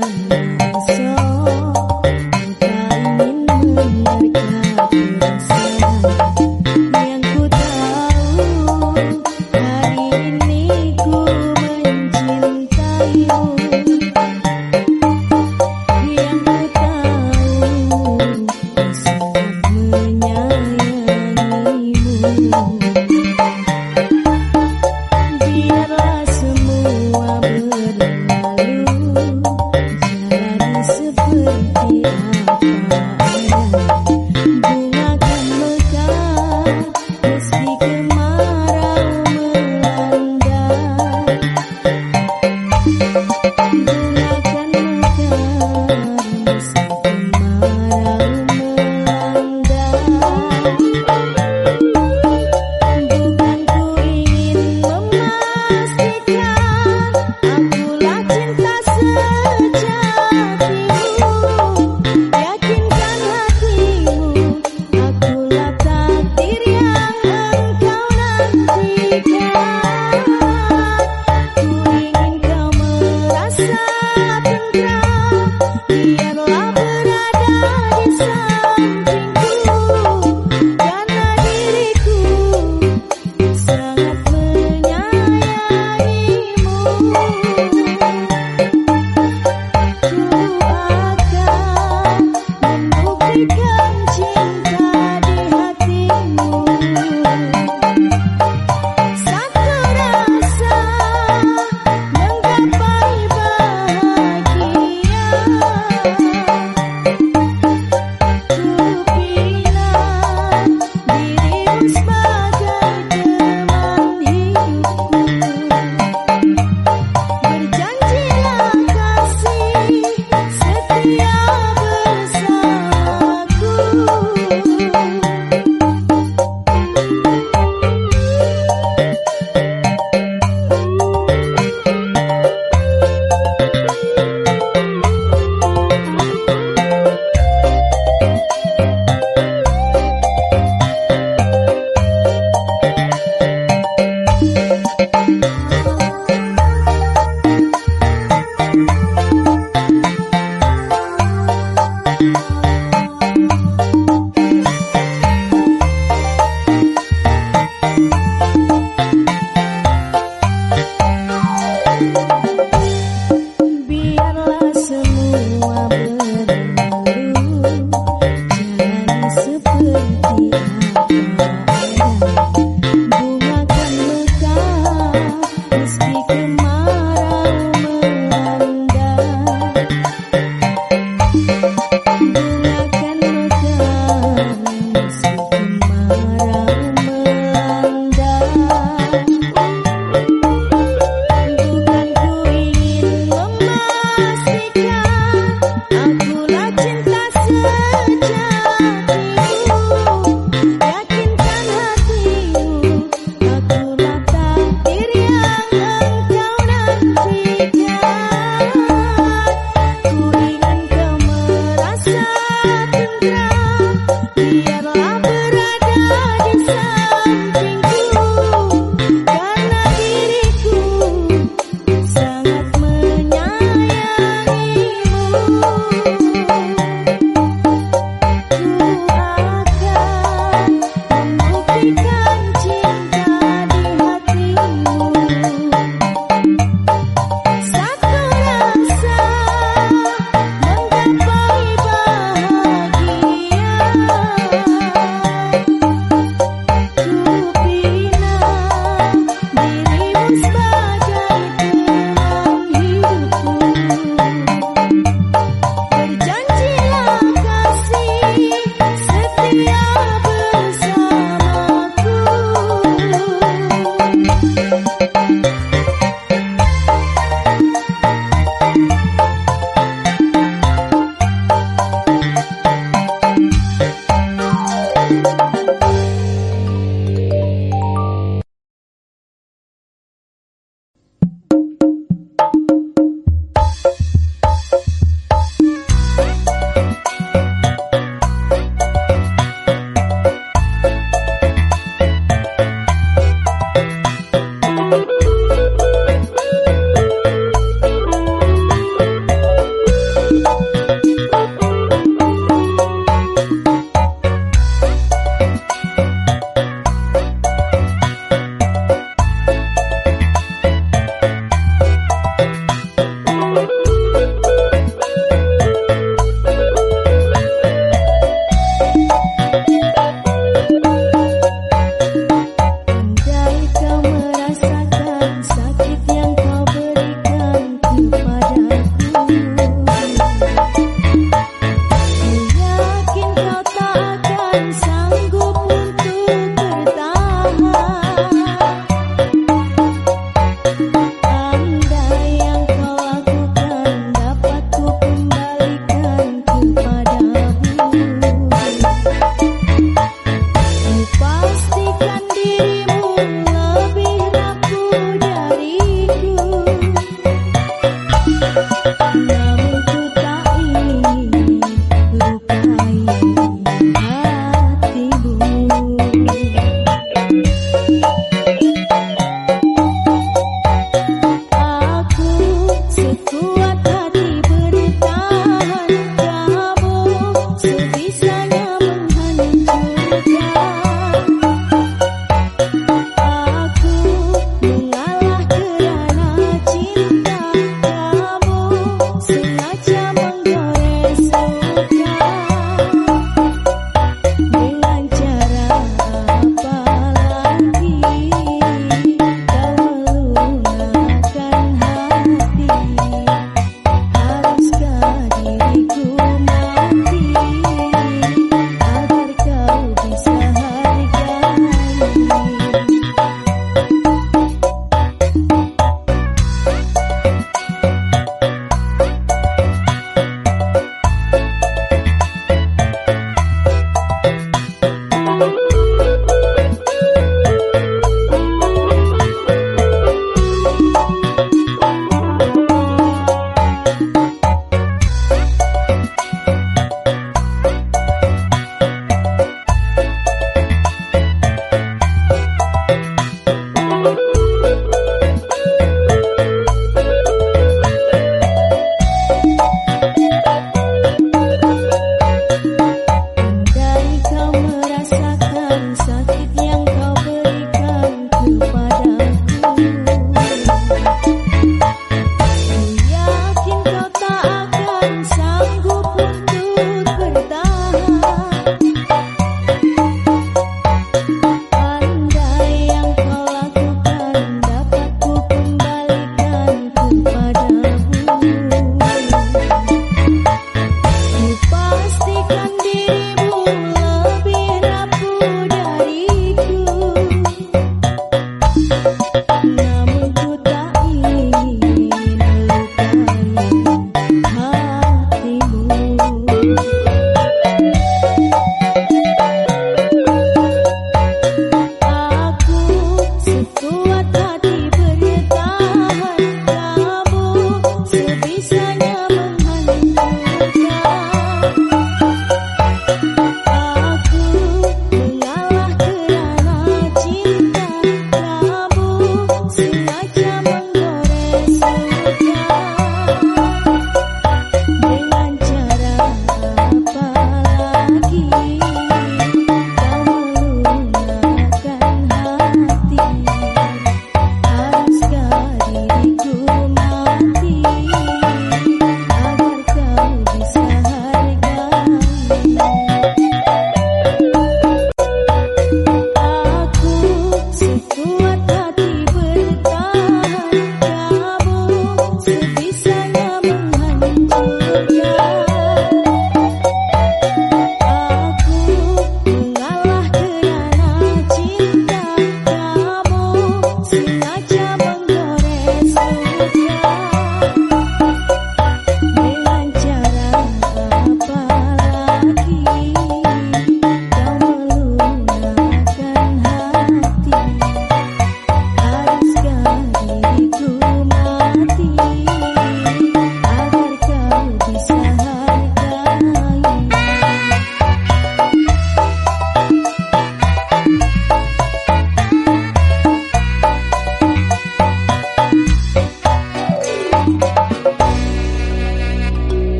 Biarlah semua berlalu, jalan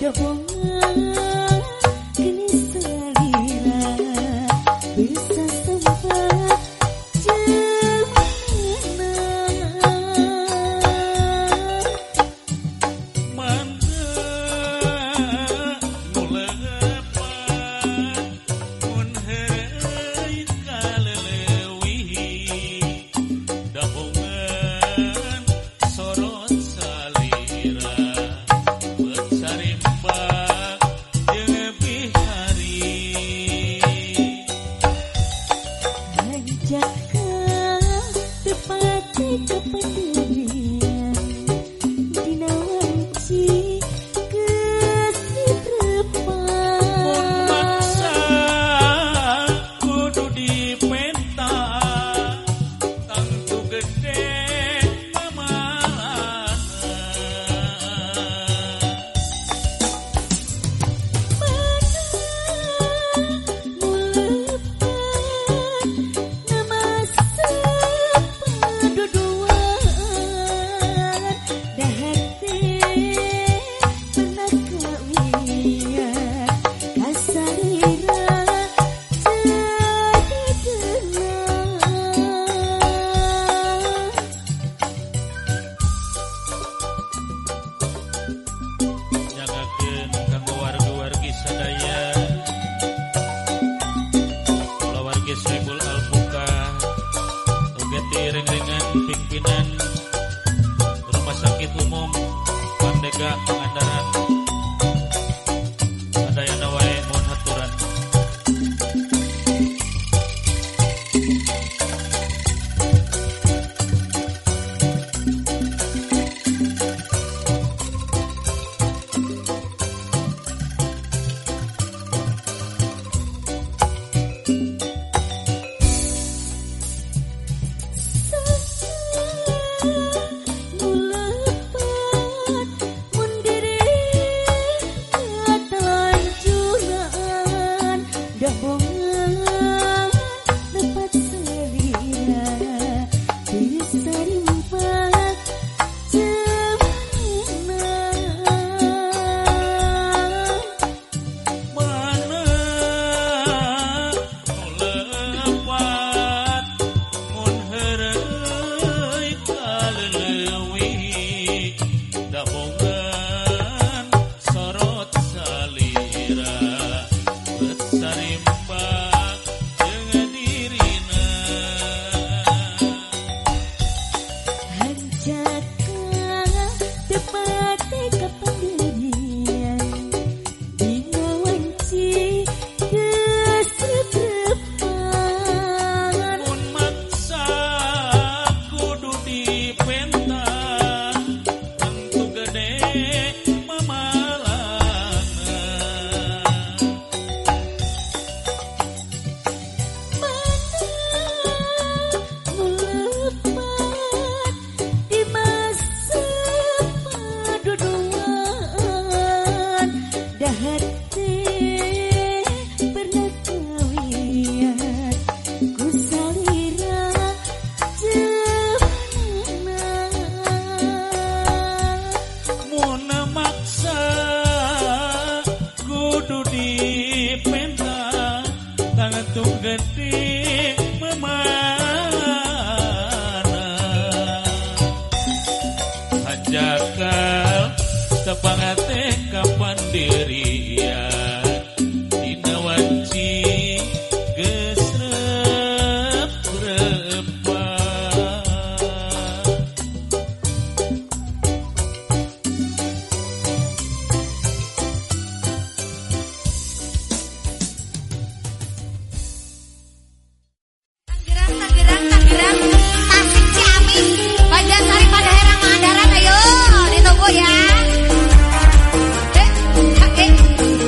Ayo ditunggu ya.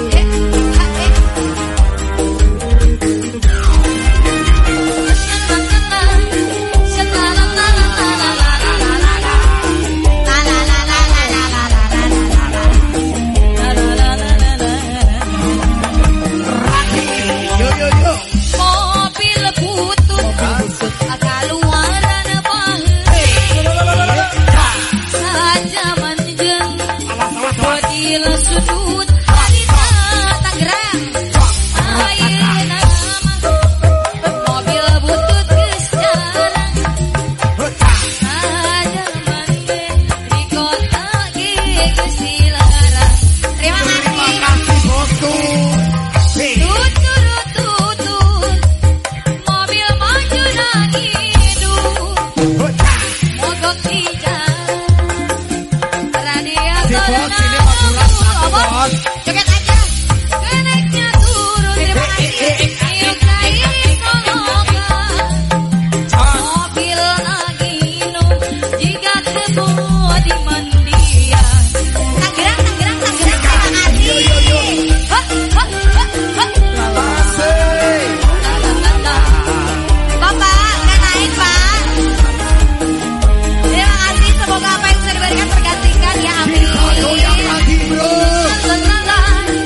Semoga apa yang sudah diberikan tergantikan ya, amin.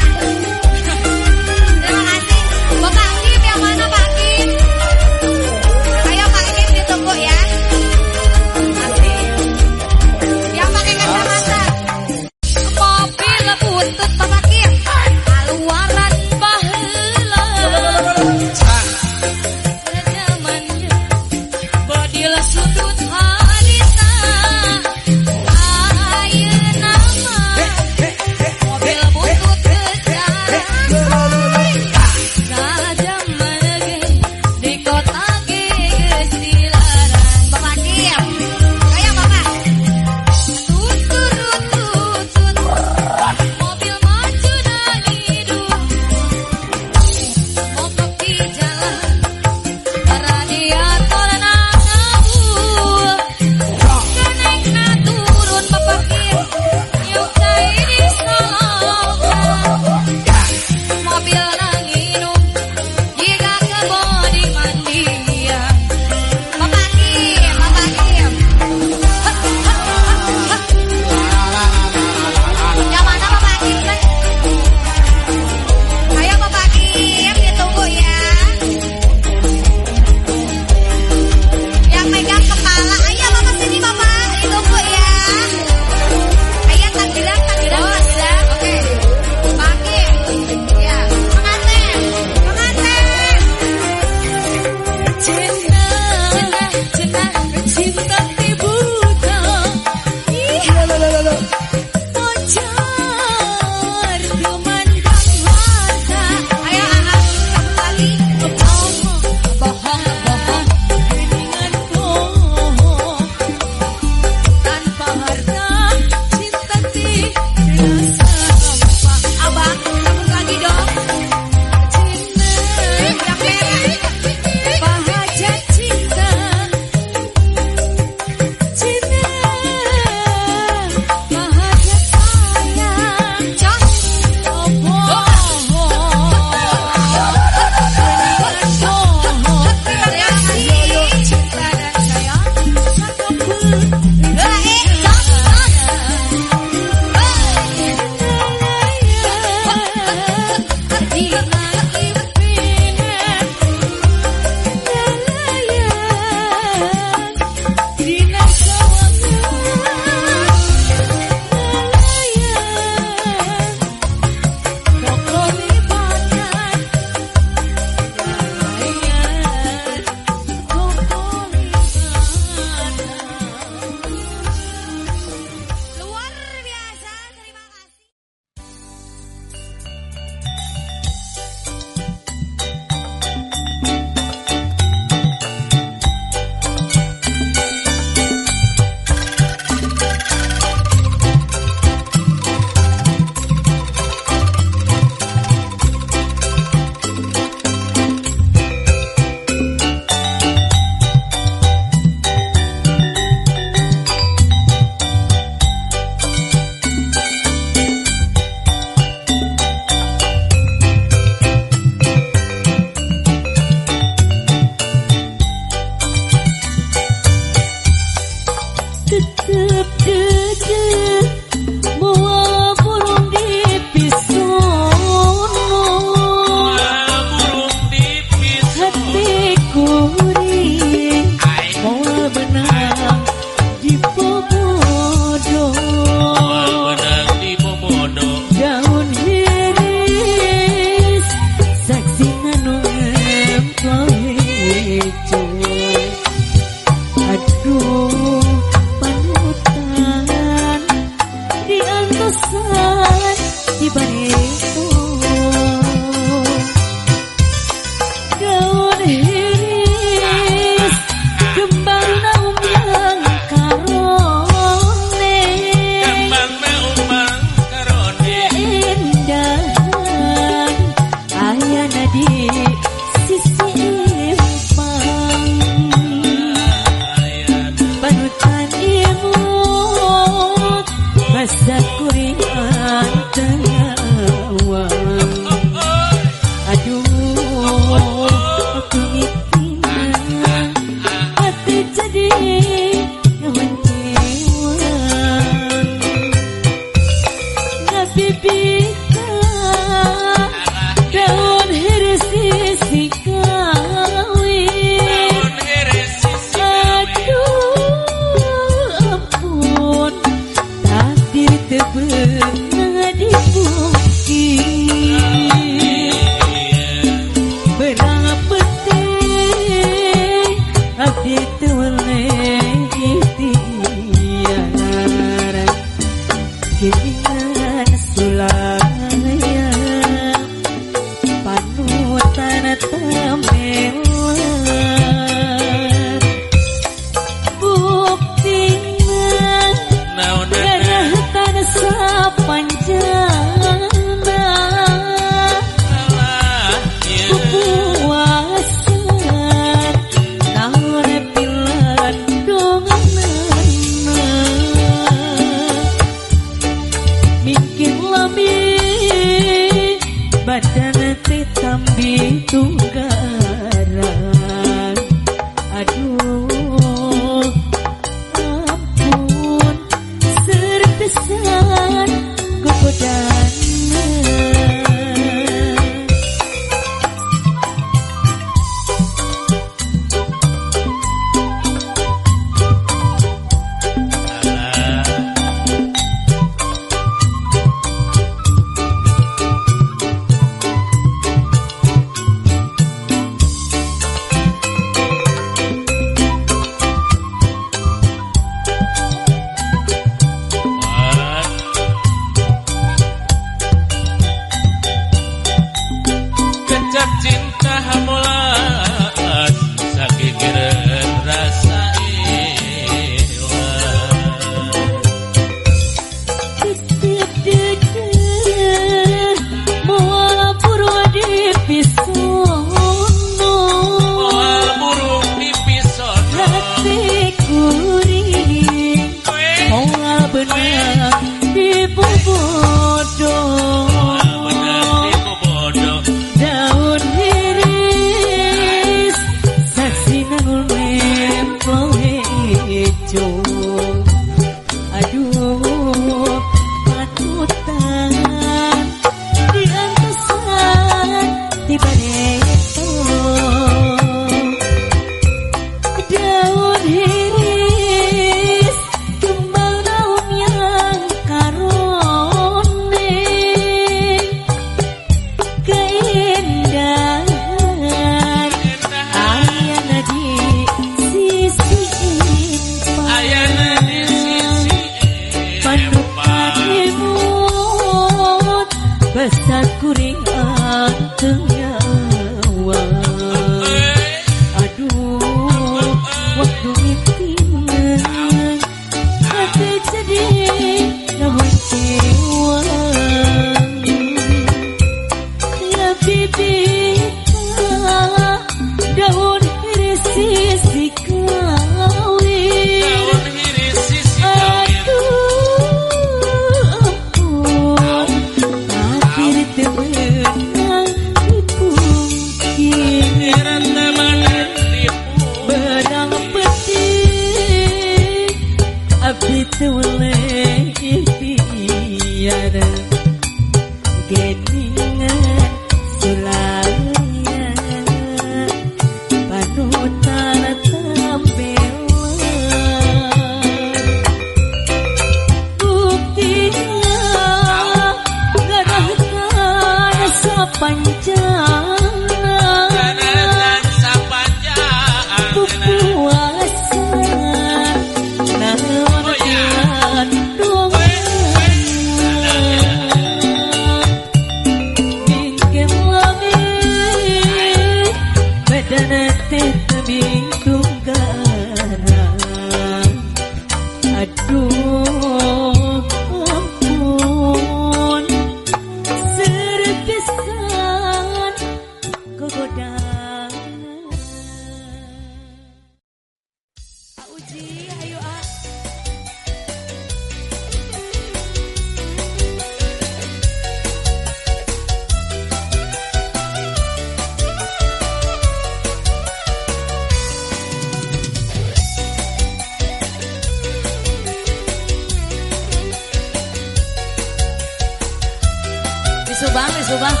Subang.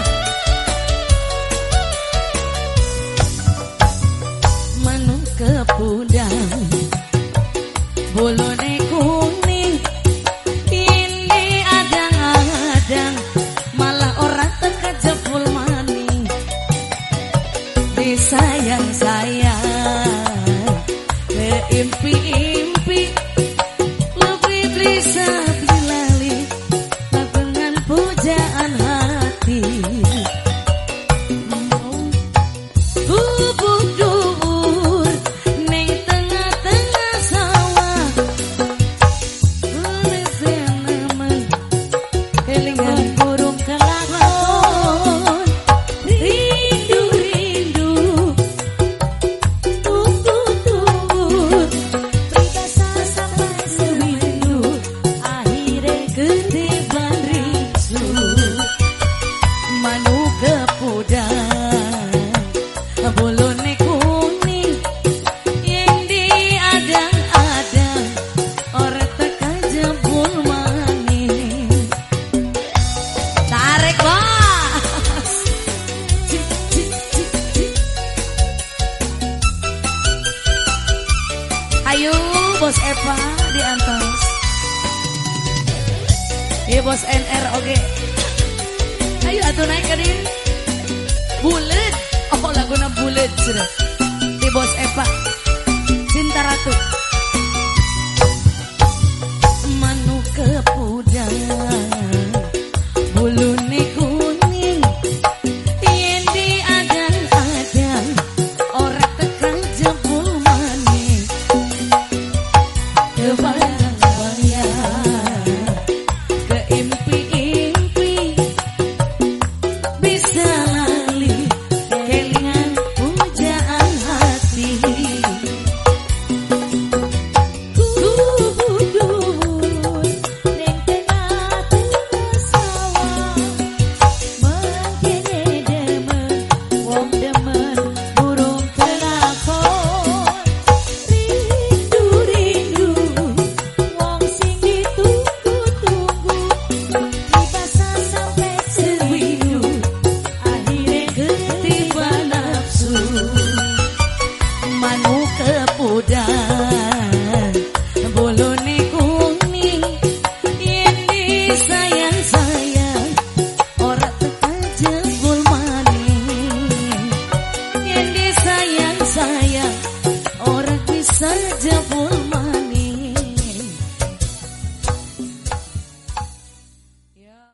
Manuk kepudang, bolone kuning, ini adang-adang, malah orang teka jebul maning. Disayang-sayang, keimpi-impi, lebih bisa bilali, dengan pujaan hati. Bubuk dur neng tengah-tengah sawah, lesen nemen kelingan burung kelakon. Rindu-rindu tunggu-tunggu, pribasa sampai sewindu, akhirnya ketiban rinsu. Manuk kepudang, bolone kuning, yang diadang-adang, orang teka jebul maning. Tarik bos, cik, cik, cik, cik. Ayo bos Eva diantos, bos NR oke. Ayo atuh naik ke dia. Bulet, oh laguna bulet sudah. Di bos Eva, Cinta Ratu. Manuk kepudang, bulune kuning, yen diadang-adang, ora tekan jebul maning. Kebayang-bayang, keimpi-impi, bisa lali kelingan pujaan hati. Kubudun neng tengah-tengah sawah, mangkene demen wong demen burung kelakon. Rindu-rindu wong sing ditunggu-tunggu, dibasa sampai sewindu, akhirnya ketiban nafsu. Manuk kepudang, bolone kuning, yang disayang-sayang, orang teka jebul maning. Yang disayang-sayang, orang bisa jebul maning. Ya.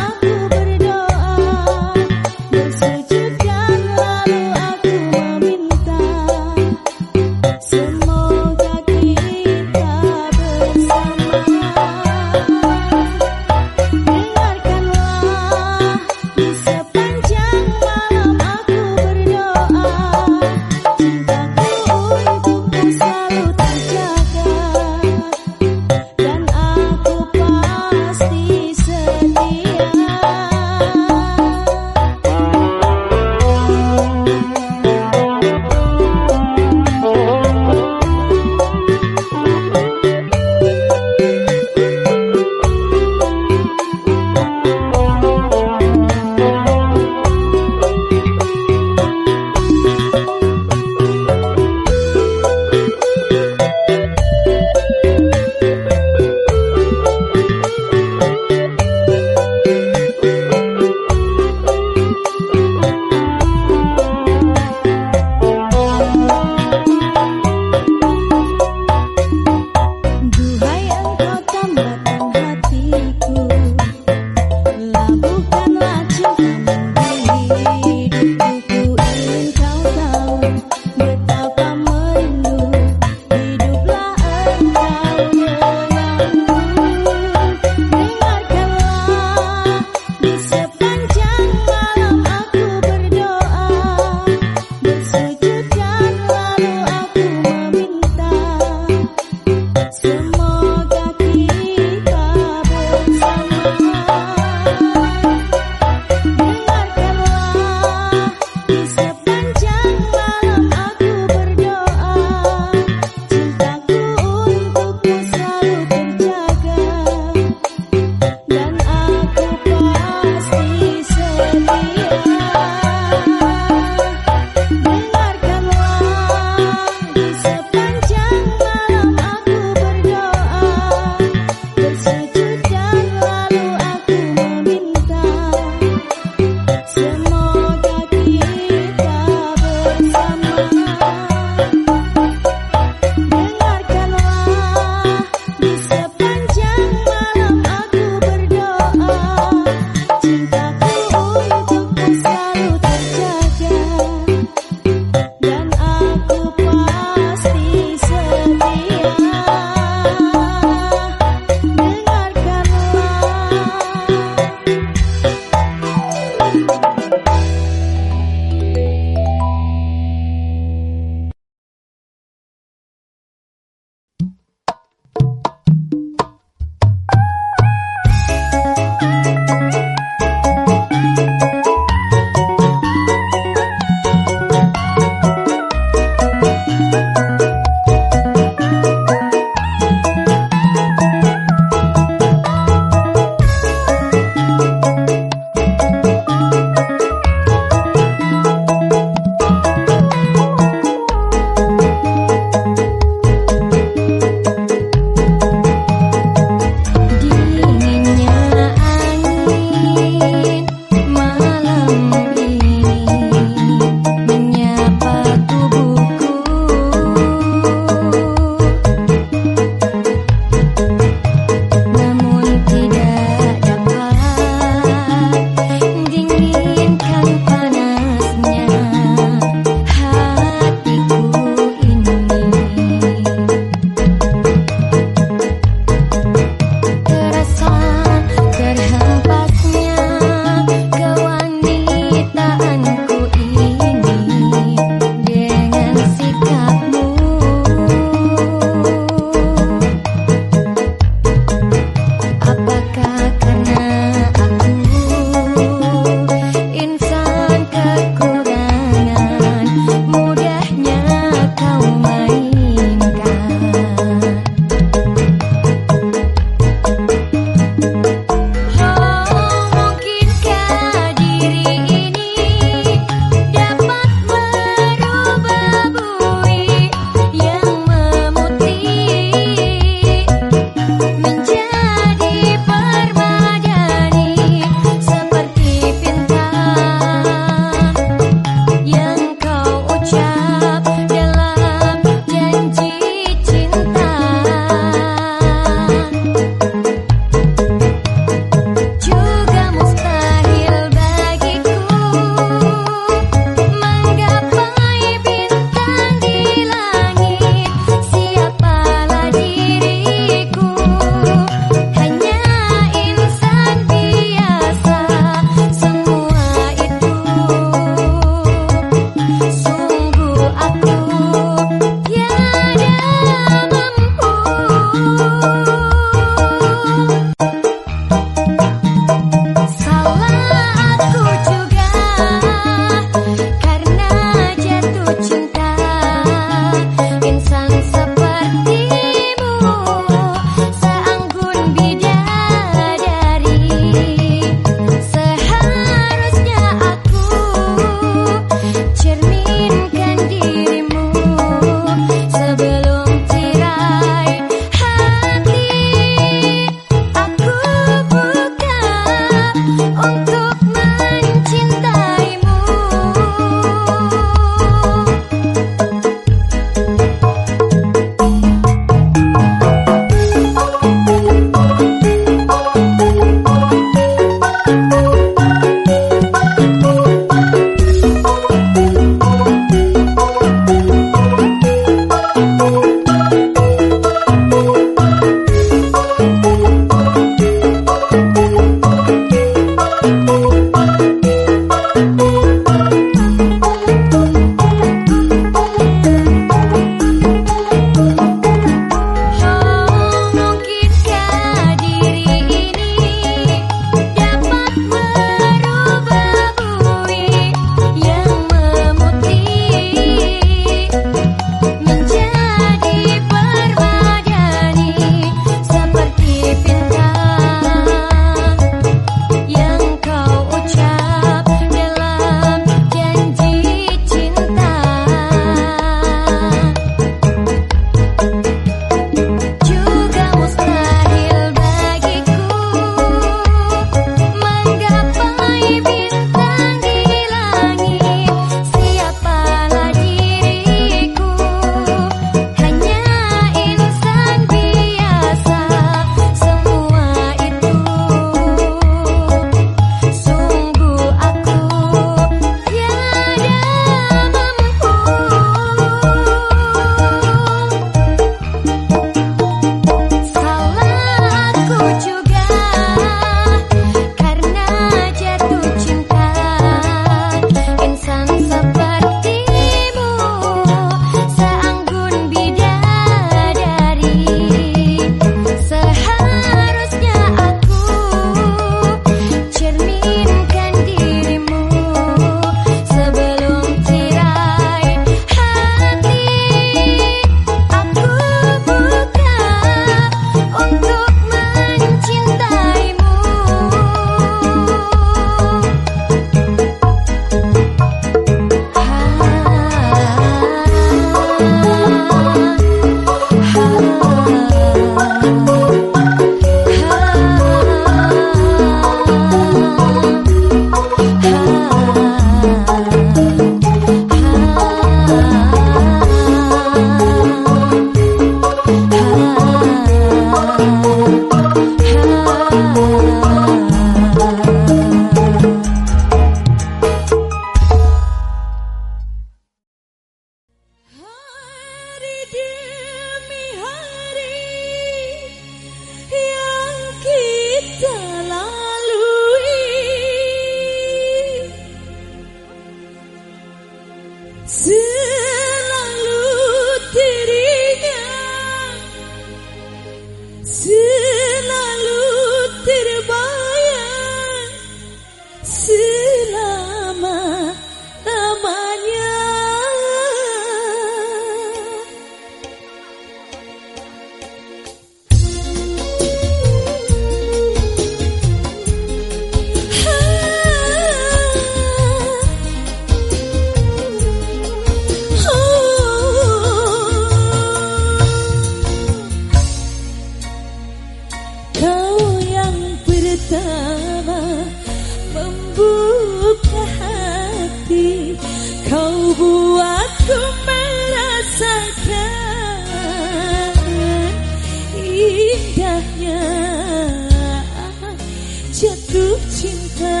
cinta.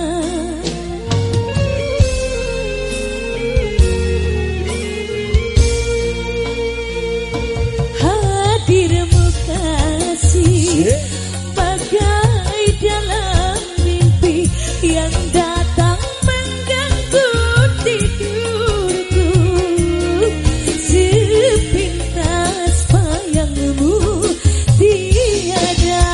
Hadirmu kasih bagai dalam mimpi yang datang mengganggu tidurku. Sepintas bayangmu tiada.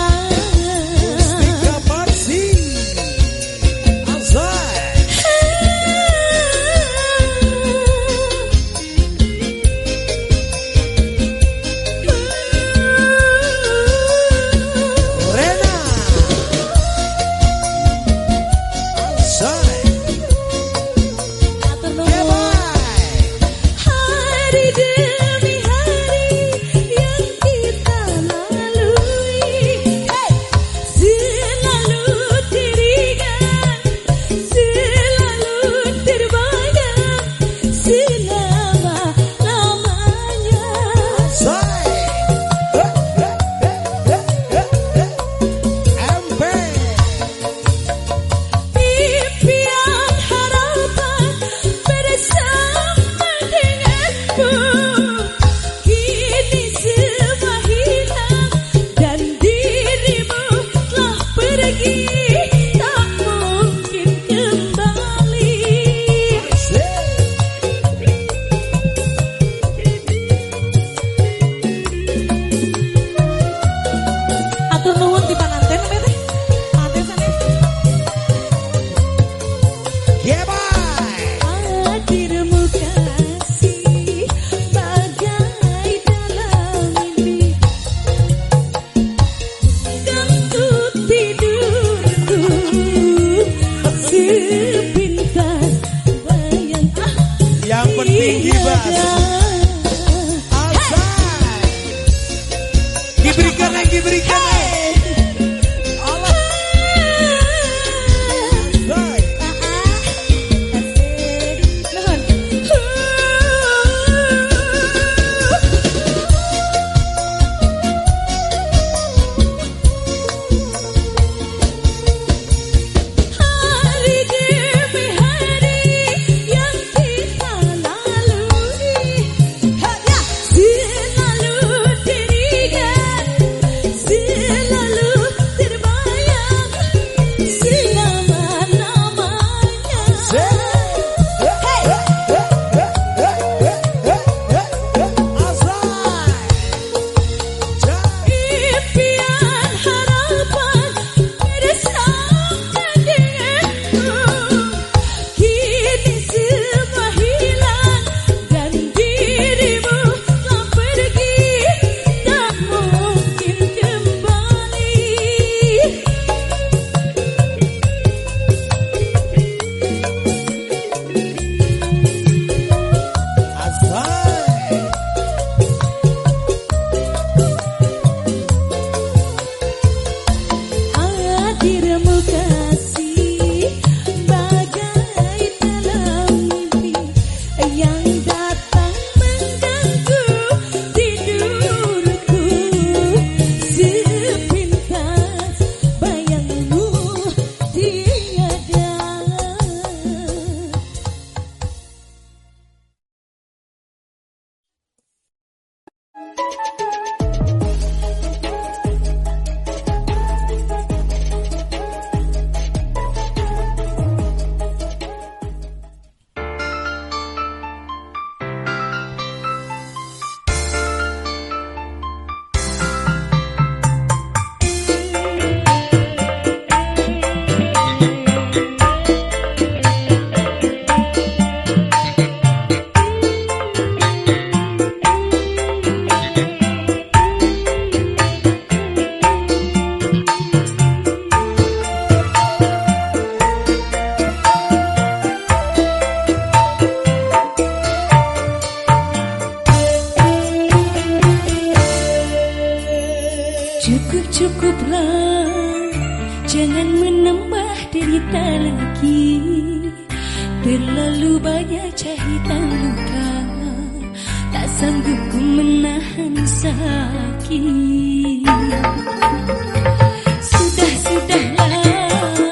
Cukuplah, jangan menambah derita lagi. Terlalu banyak jahitan luka, tak sanggup ku menahan sakit. Sudahlah.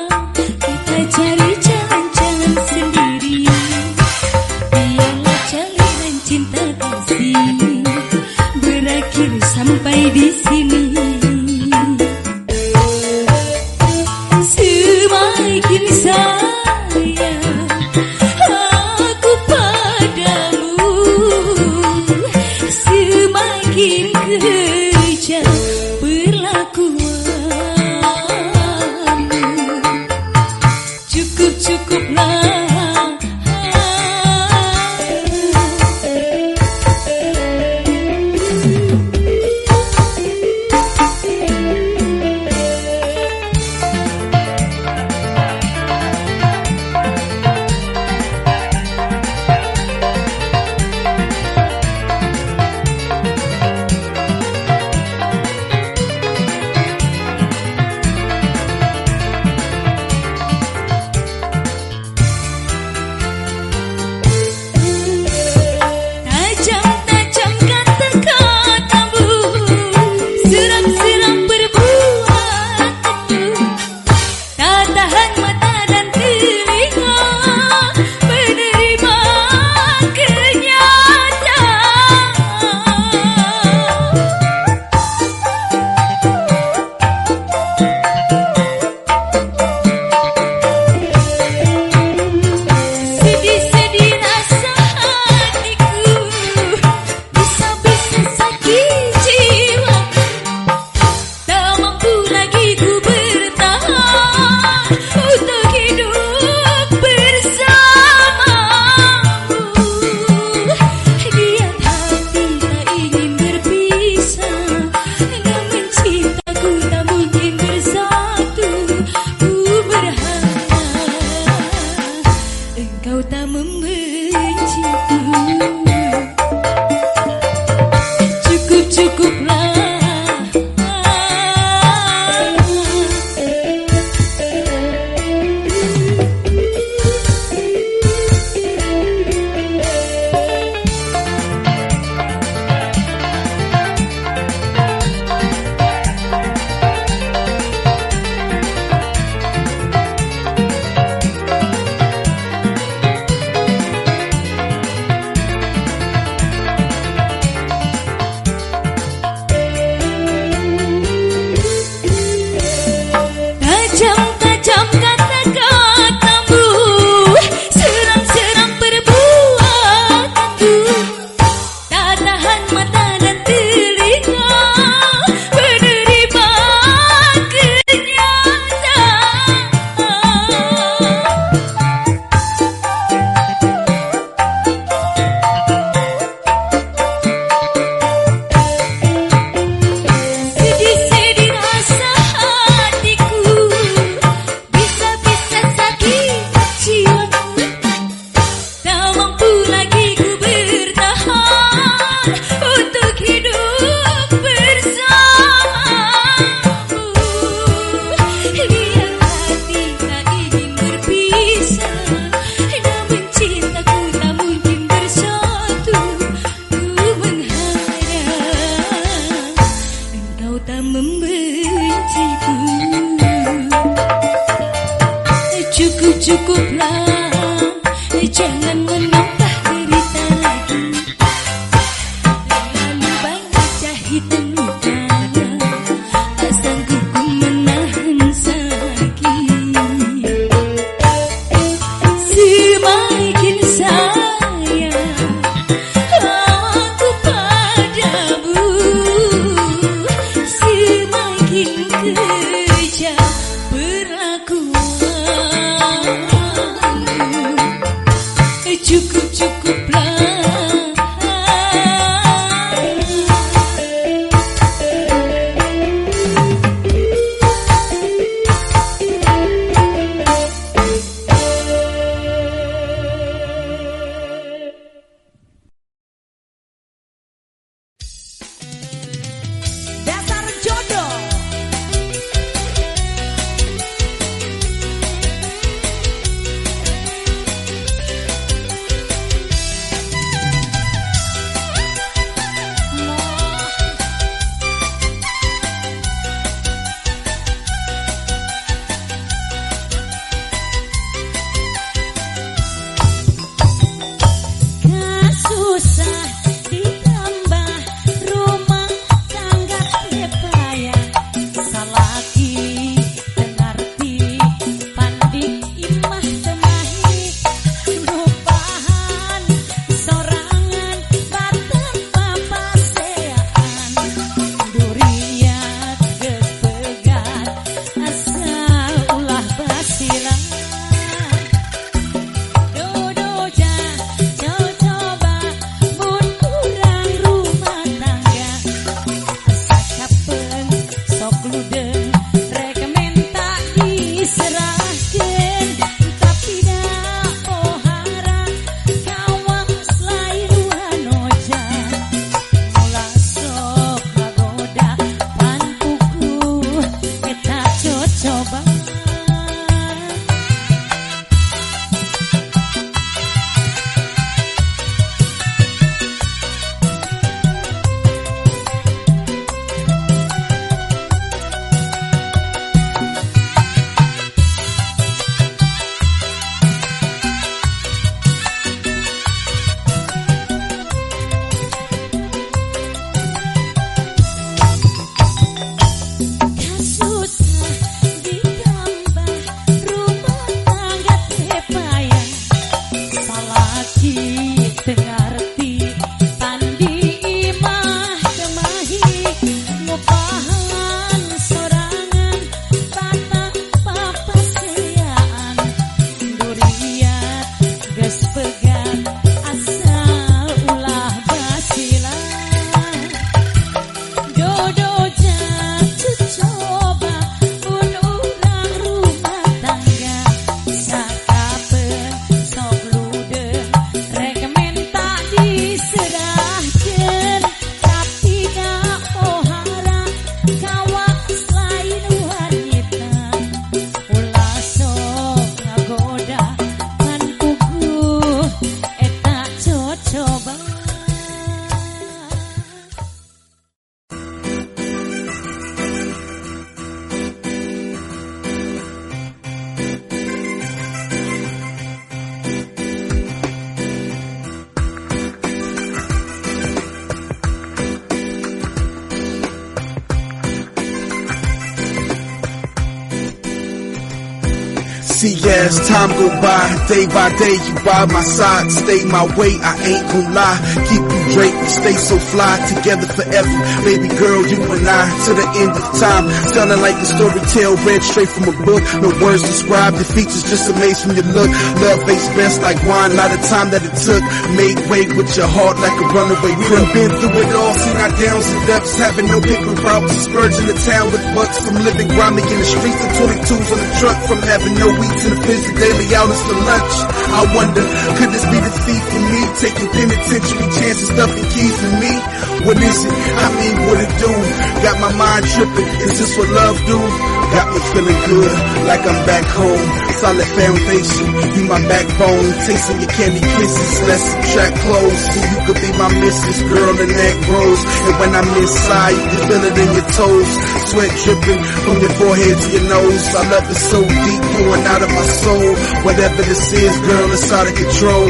See, as time go by day, you by my side, stay my way, I ain't gon' lie. Keep you draped, we stay so fly, together forever. Baby girl, you and I, to the end of time. Sounding like a story tale, read straight from a book. No words describe the features, just amazed from your look. Love face best like wine, not the time that it took. Made way with your heart like a runaway crook. Been through it all, seen our downs and depths. Having no pickle routes, splurging the town with bucks. From living grimy in the streets to 22s on the truck. From having no eats in the prison, daily outings for lunch. I wonder, could this be the thief for me? Taking penitentiary chances, stuffing keys for me? What is it? I mean, what it do? Got my mind tripping, is this what love do? Got me feeling good, like I'm back home. Solid foundation, you my backbone. Tasting your candy kisses, let's subtract clothes. So you could be my missus, girl, and that grows. And when I'm inside, you can feel it in your toes. Sweat dripping from your forehead to your nose. I love it so deep, pouring out of my soul. Whatever this is, girl, it's out of control.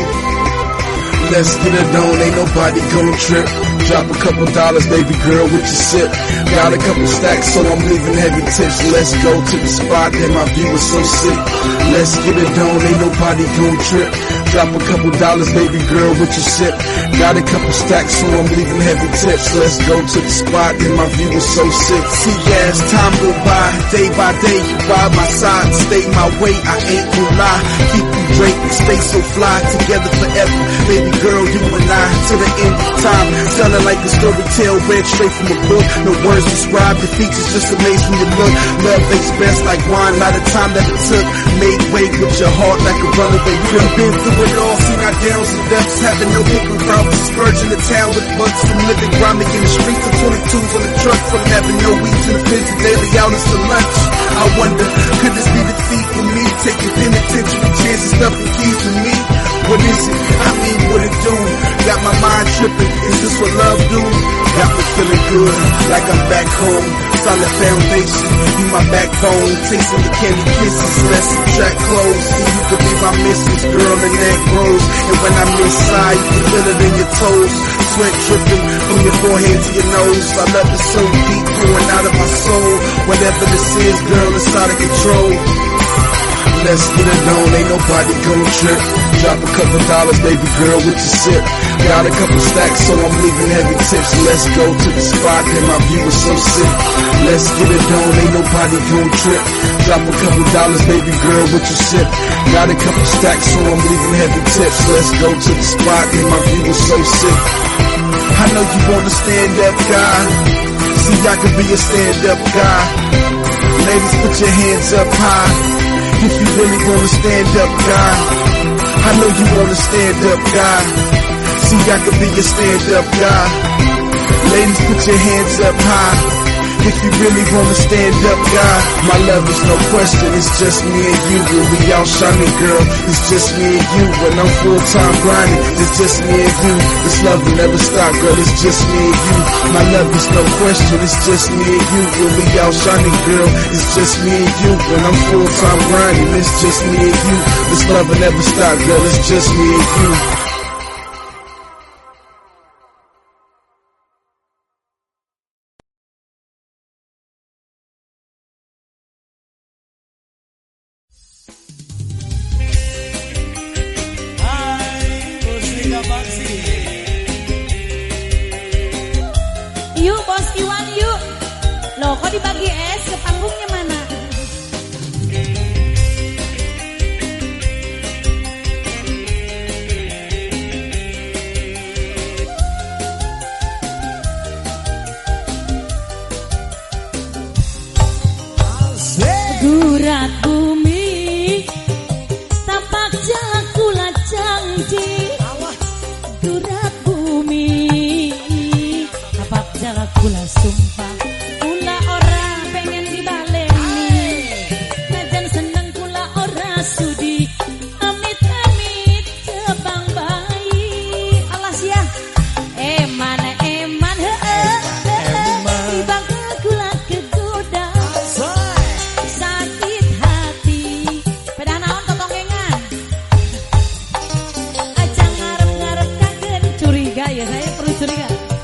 Let's get it on, ain't nobody gon' trip. Drop a couple dollars, baby girl, with your sip. Got a couple stacks, so I'm leaving heavy tips. Let's go to the spot, and my view is so sick. Let's get it on, ain't nobody gon' trip. Drop a couple dollars, baby girl, with your sip. Got a couple stacks, so I'm leaving heavy tips. Let's go to the spot, and my view is so sick. See, as time go by day, you by my side, stay my way, I ain't gon' lie. Keep you draped, we stay so fly, together forever. Baby girl, you and I, to the end of time. Sounding like a story tale, read straight from a book. No words describe the features, just amazed from your look. Love makes best like wine, not the time that it took. Made way with your heart like a runaway crook. Been through it all, seen our downs and depths. Having no pickle routes, splurging the town with bucks. From living grimy in the streets to 22s on the truck. From having no eats in the prison, daily outings for lunch. I wonder, could this be the thief for me? Taking penitentiary chances, stuffing keys for me? What is it? I mean, what it do? Got my mind tripping, is this what love do? Got me feeling good, like I'm back home. Solid foundation, you my backbone. Tasting the candy kisses, let's subtract clothes. So you could be my missus, girl, and that grows. And when I'm inside, you can feel it in your toes. Sweat dripping from your forehead to your nose. I love it so deep, pouring out of my soul. Whatever this is, girl, it's out of control. Let's get it on, ain't nobody gon' trip. Drop a couple dollars, baby girl, with your sip. Got a couple stacks, so I'm leaving heavy tips. Let's go to the spot, and my view is so sick. Let's get it on, ain't nobody gon' trip. Drop a couple dollars, baby girl, with your sip. Got a couple stacks, so I'm leaving heavy tips. Let's go to the spot, and my view is so sick. I know you wanna stand up, guy. See, I could be a stand-up guy. Ladies, put your hands up high. If you really wanna stand up, guy. I know you wanna stand up, guy. See, I could be a stand-up guy. Ladies, put your hands up high. If you really wanna stand up, guy. My love is no question, it's just me and you. When we out shining, girl, it's just me and you. When I'm full-time grinding, it's just me and you. This love will never stop, girl, it's just me and you. My love is no question, it's just me and you. When we out shining, girl, it's just me and you. When I'm full-time grinding, it's just me and you. This love will never stop, girl, it's just me and you. Yuk Bos Iwan yuk. Loh kok dibagi es, ke panggungnya mana? Gurat bumi tapak jaku lacang ci. Gurat bumi tapak jaku la sumpah. Kula ora pengen dibaleni, najan seneng kula ora sudi. Amit-amit tebang bayi. Alas ya, eman heeh. Ibang kula kegoda. Sakit hati. Pedah naon totongengan. Ajang ngarep-ngarep kagen curiga ya, saya perlu curiga.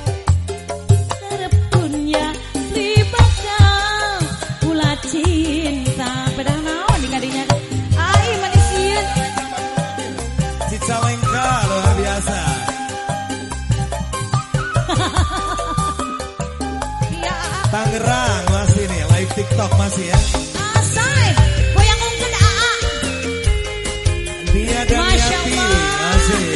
Punya ribakang pula cinta. Pedah naon di kadinya. Ay TikTok masih ya. Asai, goyang ungkun AA. Nia dan Yati masih.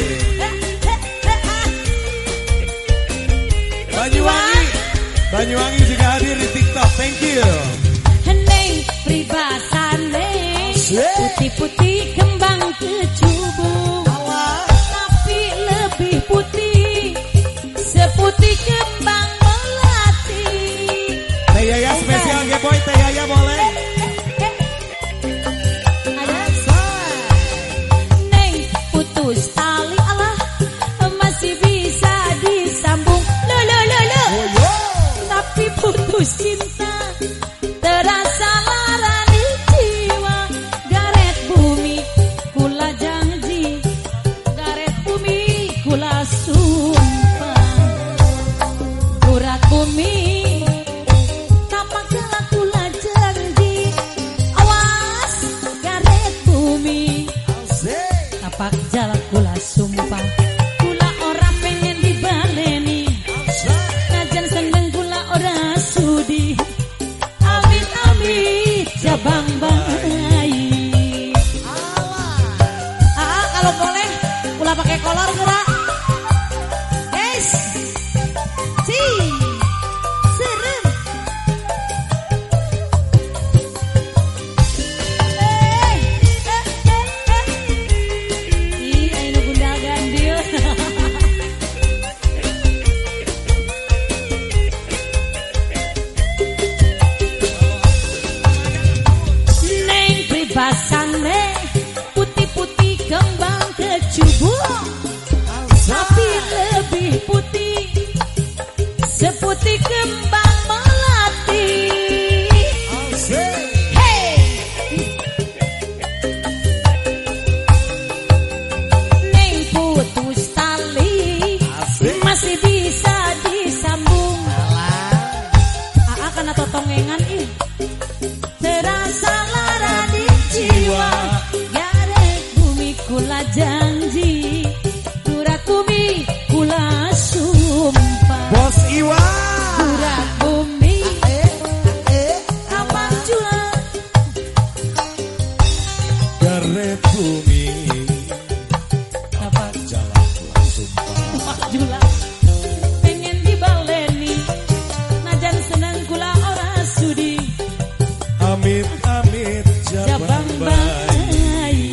Banyuwangi juga hadir di TikTok. Thank you. Neng pribasane putih-putih kembang kecubung, tapi lebih putih seputih kembang melati. Teh Yaya spesial G-Boy, Teh Yaya boleh. Ada Neng putus tali Allah masih bisa disambung. Lo. Tapi putus cinta terasa lara di jiwa. Garet bumi kula janji, garet bumi kula sumpah. Urat bumi tapak kala kula janji. Awas garet bumi tapak jala kula sumpah. Kula ora pengen dibaleni, najan seneng kula ora sudi. Amit-amit jabang bayi. Kalau boleh, ulah pakai kolor gerak. Guys, serem. Ih, ayo bunda gandil. Neng pribasane putih-putih kembang kecubung, tapi lebih putih seputih kembang melati. Hey, Neng putus tali masih bisa disambung. Aa kena totongengan ih. Terasa lara di jiwa. Garet bumi kula janji, urat bumi kula sumpah. Bos Iwa. Urat bumi apa jula. Garet bumi Apa jalan pulang sumpah. jula. Pengen dibaleni, najan seneng kula ora sudi. Amit-amit jabang bayi.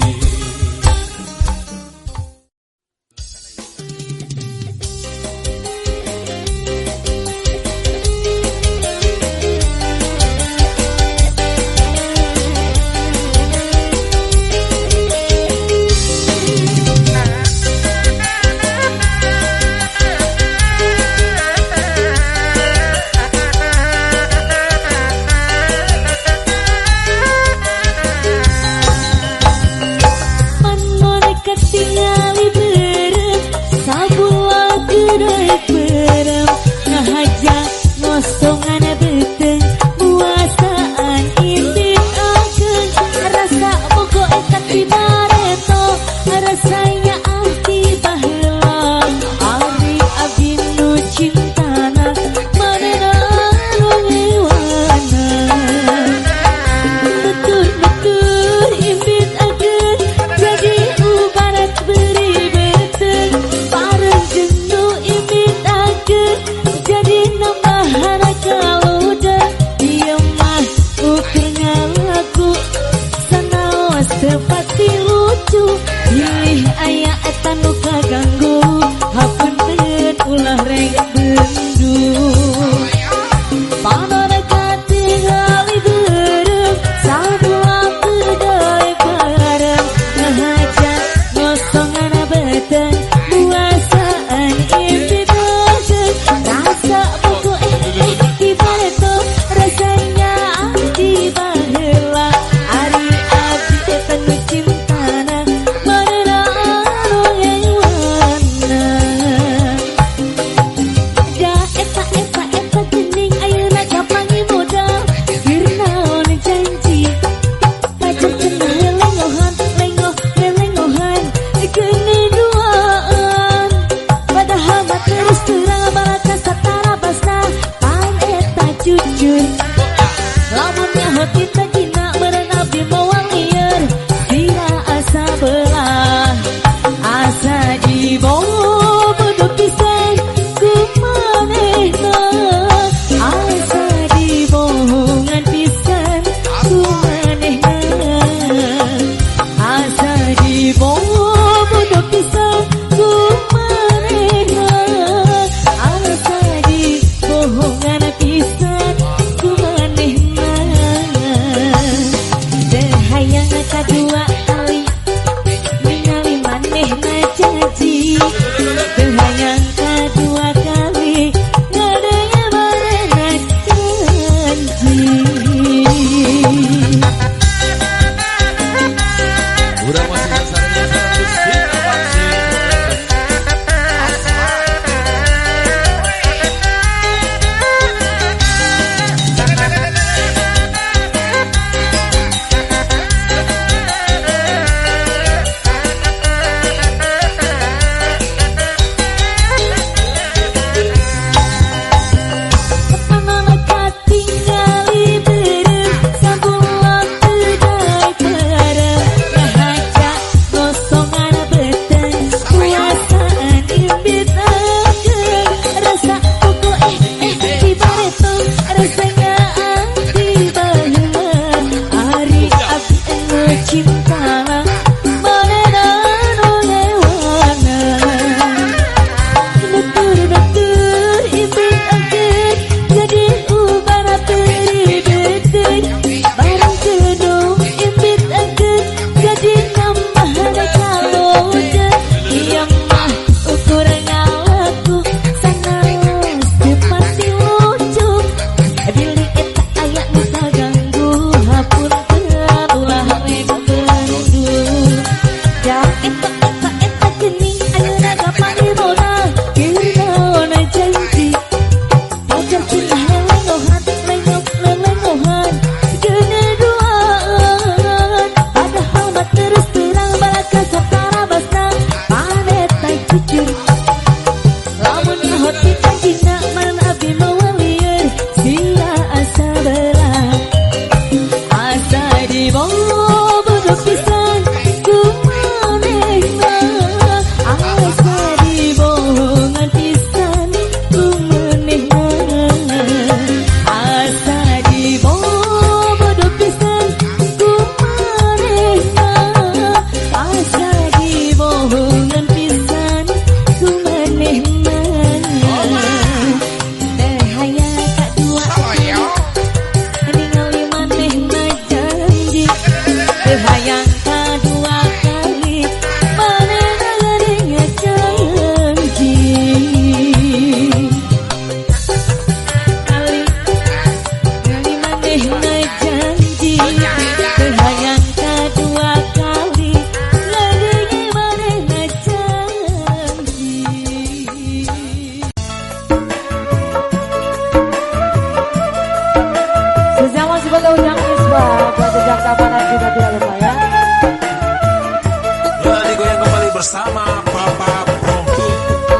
Bersama Papa Pronto.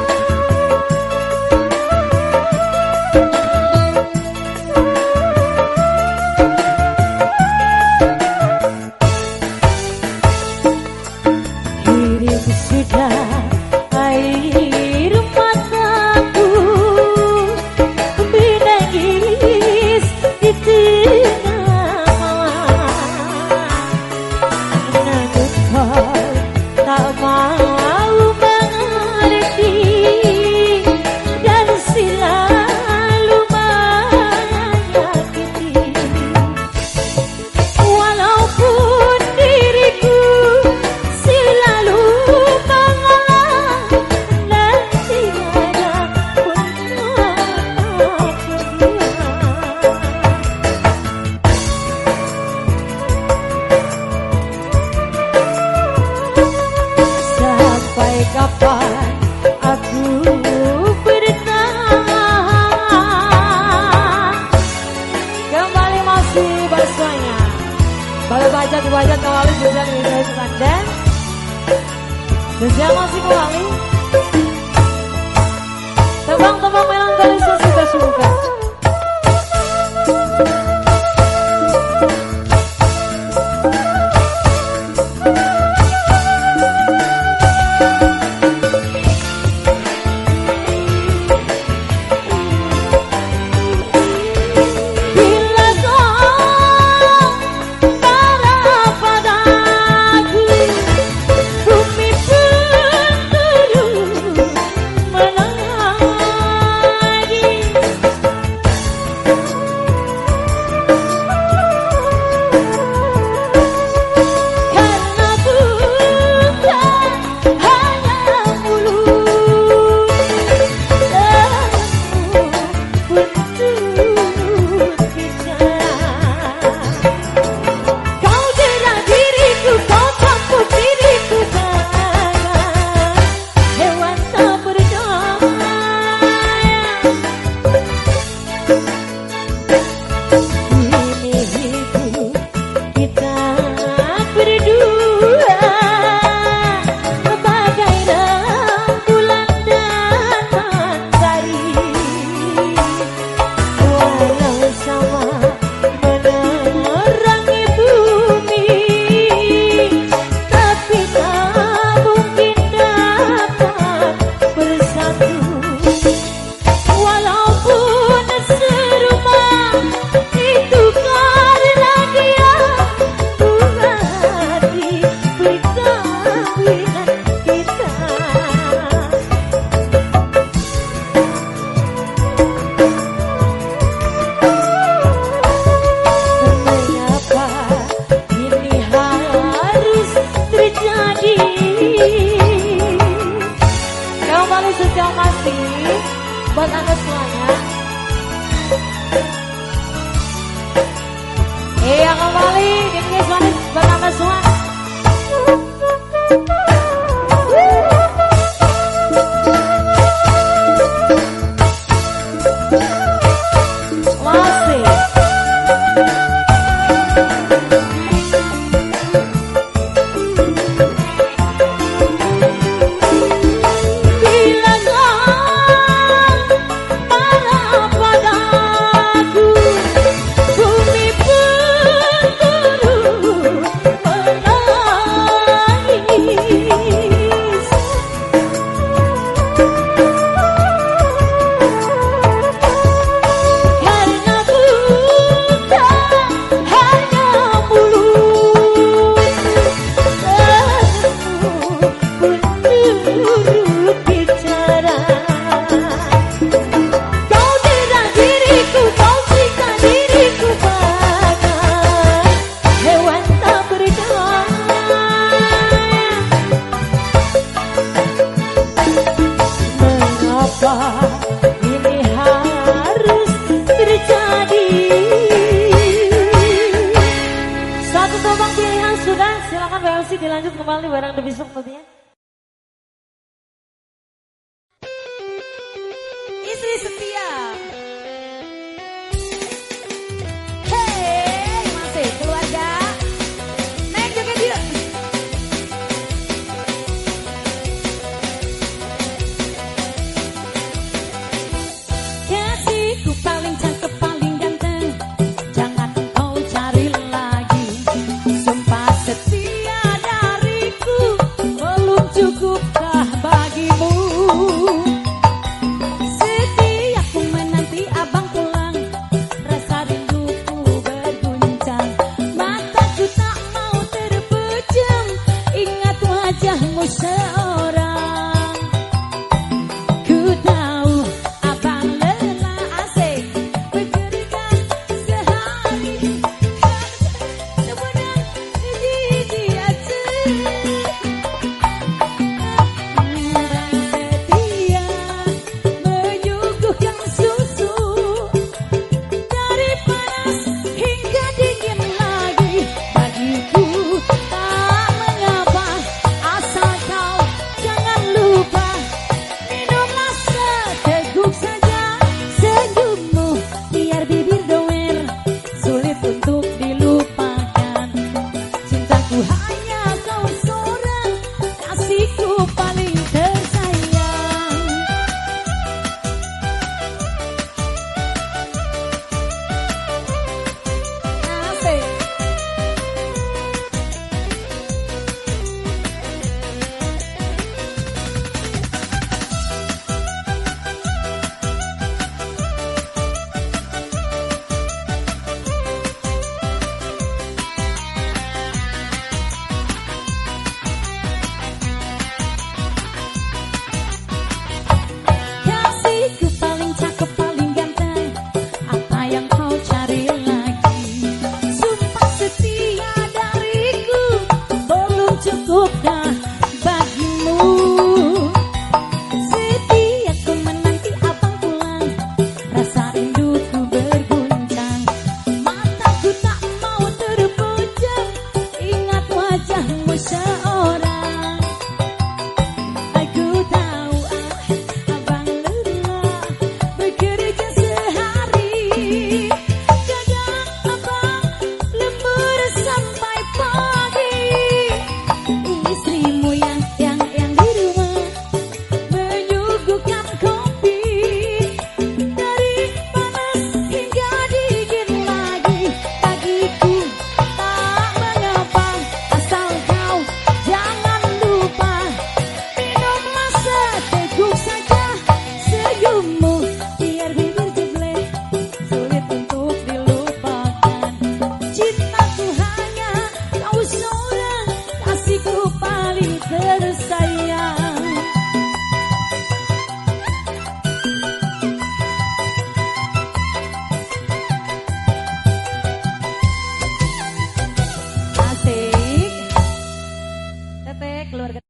Diriku sudah air mataku menangis di tengah malam. Tak mau mengerti dan selalu menyakiti, walaupun diriku selalu mengalah dan tiada pernah sampai kapan aku bertahan. Kembali masih bersama Balai Bajak Bajak kembali juga dengan Sandan. Dan siapa masih kembali tebang-tebang melankolis suka suka. Bumi pun turun nih barang The Besok ya. Istri setia. Hey, masih keluarga. Naik joget yuk. Kasihku paling cakep paling ganteng, jangan kau cari lagi. Sumpah setia dariku, belum cukupkah bagimu? Setiap ku menanti abang pulang, rasa rinduku berguncang. Mataku tak mau terpejam, ingat wajahmu seorang. Ku tahu abang lelah asik bekerja sehari, sebenarnya dia orang setia menyuguhkan susu dari panas hingga dingin lagi. Bagiku tak mengapa, asal kau jangan lupa. Minumlah seteguk saja senyummu, biar bibir doer sulit untuk dilupakan. Cintaku hanya kau seorang, kasihku paling tersayang. Asik. Kasihku paling cakep paling ganteng, apa yang kau cari lagi? Sumpah setia dariku, belum cukupkah bagimu? Setiap ku menanti abang pulang, rasa rinduku berguncang. Mataku tak mau terpejam, ingat wajahmu seorang. Aku tahu abang lelah bekerja sehari, kadang abang lembur sampai pagi. Istrimu yang di rumah menyuguhkan kopi dari panas hingga dingin lagi. Bagiku tak mengapa, asal kau jangan lupa. Minumlah seteguk saja senyummu, biar bibir jeblek sulit untuk dilupakan. Cintaku hanya kau seorang, kasihku paling tersayang. Asik. Tete keluarga.